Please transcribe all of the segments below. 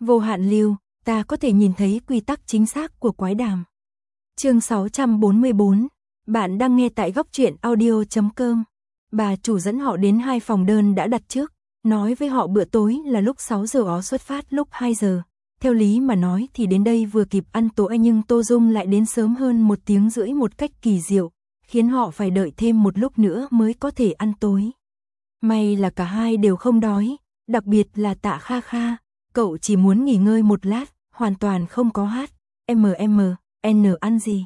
Vô hạn lưu, ta có thể nhìn thấy quy tắc chính xác của quái đàm. Chương 644, bạn đang nghe tại góc truyện audio.com. Bà chủ dẫn họ đến 2 phòng đơn đã đặt trước, nói với họ bữa tối là lúc 6 giờ ó xuất phát lúc 2 giờ. Theo lý mà nói thì đến đây vừa kịp ăn tối, nhưng Tô Dung lại đến sớm hơn 1 tiếng rưỡi một cách kỳ diệu, khiến họ phải đợi thêm một lúc nữa mới có thể ăn tối. May là cả hai đều không đói, đặc biệt là Tạ Kha Kha, cậu chỉ muốn nghỉ ngơi một lát, hoàn toàn không có N ăn gì.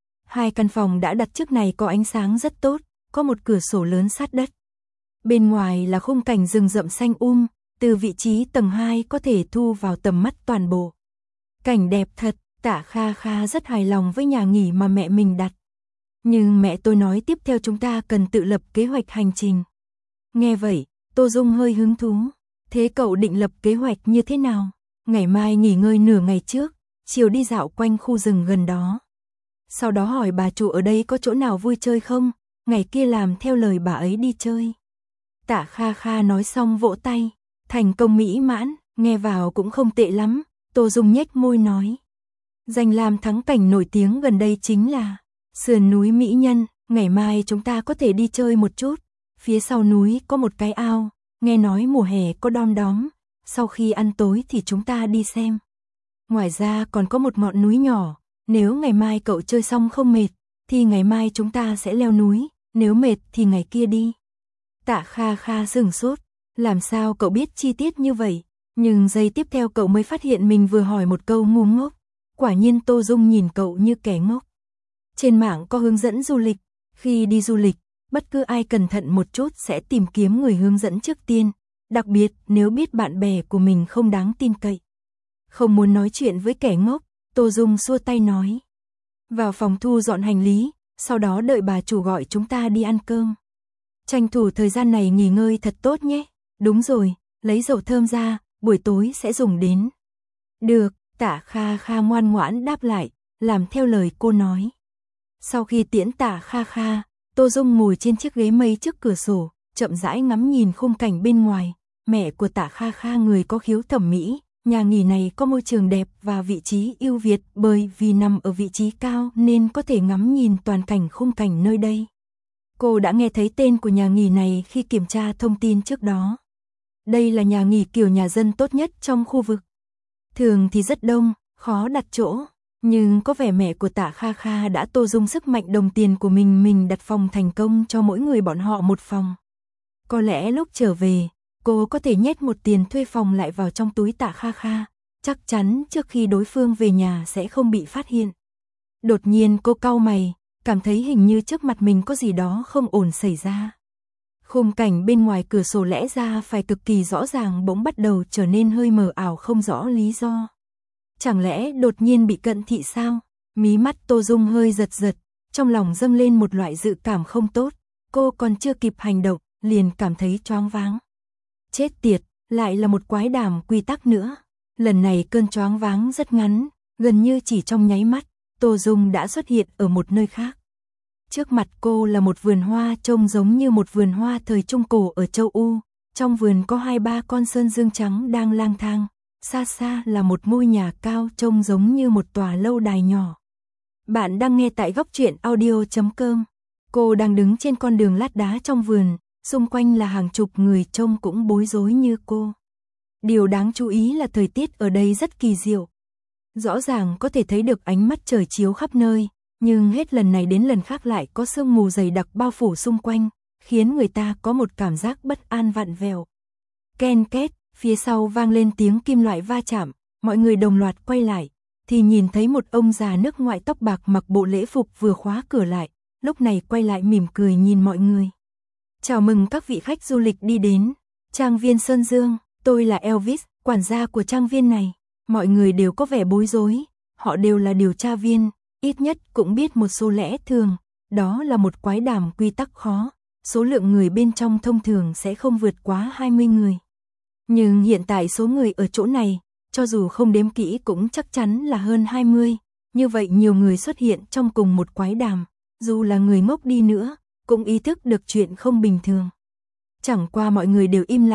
2 căn phòng đã đặt trước này có ánh sáng rất tốt, có một cửa sổ lớn sát đất. Bên ngoài là khung cảnh rừng rậm xanh từ vị trí tầng 2 có thể thu vào tầm mắt toàn bộ. Cảnh đẹp thật, Tạ Kha Kha rất hài lòng với nhà nghỉ mà mẹ mình đặt. Nhưng mẹ tôi nói tiếp theo chúng ta cần tự lập kế hoạch hành trình. Nghe vậy, Tô Dung hơi hứng thú. Thế cậu định lập kế hoạch như thế nào? Ngày mai nghỉ ngơi nửa ngày trước, chiều đi dạo quanh khu rừng gần đó. Sau đó hỏi bà chủ ở đây có chỗ nào vui chơi không, ngày kia làm theo lời bà ấy đi chơi. Tạ Kha Kha nói xong vỗ tay, thành công mỹ mãn, nghe vào cũng không tệ lắm. Tô Dung nhếch môi nói. Danh lam thắng cảnh nổi tiếng gần đây chính là sườn núi Mỹ Nhân, ngày mai chúng ta có thể đi chơi một chút. Phía sau núi có một cái ao, nghe nói mùa hè có đom đóm, sau khi ăn tối thì chúng ta đi xem. Ngoài ra còn có một ngọn núi nhỏ, nếu ngày mai cậu chơi xong không mệt, thì ngày mai chúng ta sẽ leo núi, nếu mệt thì ngày kia đi. Tạ Kha Kha sửng sốt, làm sao cậu biết chi tiết như vậy, nhưng giây tiếp theo cậu mới phát hiện mình vừa hỏi một câu ngu ngốc. Quả nhiên Tô Dung nhìn cậu như kẻ ngốc. Trên mạng có hướng dẫn du lịch, khi đi du lịch, bất cứ ai cẩn thận một chút sẽ tìm kiếm người hướng dẫn trước tiên, đặc biệt nếu biết bạn bè của mình không đáng tin cậy. Không muốn nói chuyện với kẻ ngốc, Tô Dung xua tay nói. Vào phòng thu dọn hành lý, sau đó đợi bà chủ gọi chúng ta đi ăn cơm. Tranh thủ thời gian này nghỉ ngơi thật tốt nhé. Đúng rồi, lấy dầu thơm ra, buổi tối sẽ dùng đến. Được, Tạ Kha Kha ngoan ngoãn đáp lại, làm theo lời cô nói. Sau khi tiễn Tạ Kha Kha, Tô Dung ngồi trên chiếc ghế mây trước cửa sổ, chậm rãi ngắm nhìn khung cảnh bên ngoài. Mẹ của Tạ Kha Kha người có khiếu thẩm mỹ, nhà nghỉ này có môi trường đẹp và vị trí ưu việt bởi vì nằm ở vị trí cao nên có thể ngắm nhìn toàn cảnh khung cảnh nơi đây. Cô đã nghe thấy tên của nhà nghỉ này khi kiểm tra thông tin trước đó. Đây là nhà nghỉ kiểu nhà dân tốt nhất trong khu vực. Thường thì rất đông, khó đặt chỗ, nhưng có vẻ mẹ của Tạ Kha Kha đã Tô Dung sức mạnh đồng tiền của mình đặt phòng thành công cho mỗi người bọn họ một phòng. Có lẽ lúc trở về, cô có thể nhét một tiền thuê phòng lại vào trong túi Tạ Kha Kha, chắc chắn trước khi đối phương về nhà sẽ không bị phát hiện. Đột nhiên cô cau mày, cảm thấy hình như trước mặt mình có gì đó không ổn xảy ra. Khung cảnh bên ngoài cửa sổ lẽ ra phải cực kỳ rõ ràng bỗng bắt đầu trở nên hơi mờ ảo không rõ lý do. Chẳng lẽ đột nhiên bị cận thị sao? Mí mắt Tô Dung hơi giật giật, trong lòng dâng lên một loại dự cảm không tốt, cô còn chưa kịp hành động, liền cảm thấy choáng váng. Chết tiệt, lại là một quái đàm quy tắc nữa. Lần này cơn choáng váng rất ngắn, gần như chỉ trong nháy mắt, Tô Dung đã xuất hiện ở một nơi khác. Trước mặt cô là một vườn hoa trông giống như một vườn hoa thời Trung Cổ ở châu Âu. Trong vườn có 2-3 con sơn dương trắng đang lang thang. Xa xa là một ngôi nhà cao trông giống như một tòa lâu đài nhỏ. Bạn đang nghe tại góc truyện audio.com. Cô đang đứng trên con đường lát đá trong vườn, xung quanh là hàng chục người trông cũng bối rối như cô. Điều đáng chú ý là thời tiết ở đây rất kỳ diệu. Rõ ràng có thể thấy được ánh mắt trời chiếu khắp nơi, nhưng hết lần này đến lần khác lại có sương mù dày đặc bao phủ xung quanh, khiến người ta có một cảm giác bất an vặn vẹo. Ken két, phía sau vang lên tiếng kim loại va chạm, mọi người đồng loạt quay lại, thì nhìn thấy một ông già nước ngoại tóc bạc mặc bộ lễ phục vừa khóa cửa lại, lúc này quay lại mỉm cười nhìn mọi người. Chào mừng các vị khách du lịch đi đến Trang viên Sơn Dương, tôi là Elvis, quản gia của trang viên này. Mọi người đều có vẻ bối rối, họ đều là điều tra viên, ít nhất cũng biết một số lẽ thường, đó là một quái đàm quy tắc khó, số lượng người bên trong thông thường sẽ không vượt quá 20 người. Nhưng hiện tại số người ở chỗ này, cho dù không đếm kỹ cũng chắc chắn là hơn 20, như vậy nhiều người xuất hiện trong cùng một quái đàm, dù là người ngốc đi nữa, cũng ý thức được chuyện không bình thường. Chẳng qua mọi người đều im lặng,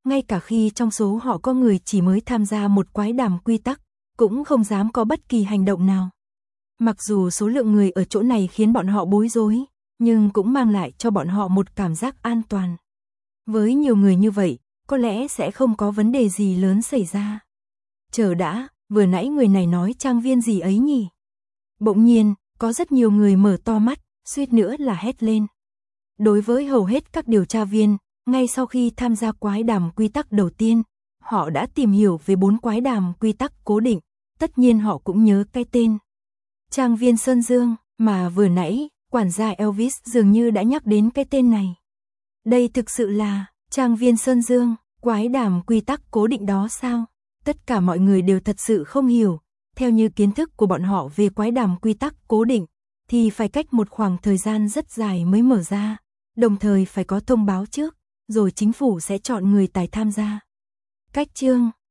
ngay cả khi trong số họ có người chỉ mới tham gia một quái đàm quy tắc, cũng không dám có bất kỳ hành động nào. Mặc dù số lượng người ở chỗ này khiến bọn họ bối rối, nhưng cũng mang lại cho bọn họ một cảm giác an toàn. Với nhiều người như vậy, có lẽ sẽ không có vấn đề gì lớn xảy ra. Chờ đã, vừa nãy người này nói trang viên gì ấy nhỉ? Bỗng nhiên, có rất nhiều người mở to mắt, suýt nữa là hét lên. Đối với hầu hết các điều tra viên, ngay sau khi tham gia quái đàm quy tắc đầu tiên, họ đã tìm hiểu về 4 quái đàm quy tắc cố định, tất nhiên họ cũng nhớ cái tên. Trang viên Sơn Dương, mà vừa nãy, quản gia Elvis dường như đã nhắc đến cái tên này. Đây thực sự là trang viên Sơn Dương, quái đàm quy tắc cố định đó sao? Tất cả mọi người đều thật sự không hiểu, theo như kiến thức của bọn họ về quái đàm quy tắc cố định, thì phải cách một khoảng thời gian rất dài mới mở ra, đồng thời phải có thông báo trước, rồi chính phủ sẽ chọn người tài tham gia. Cách chương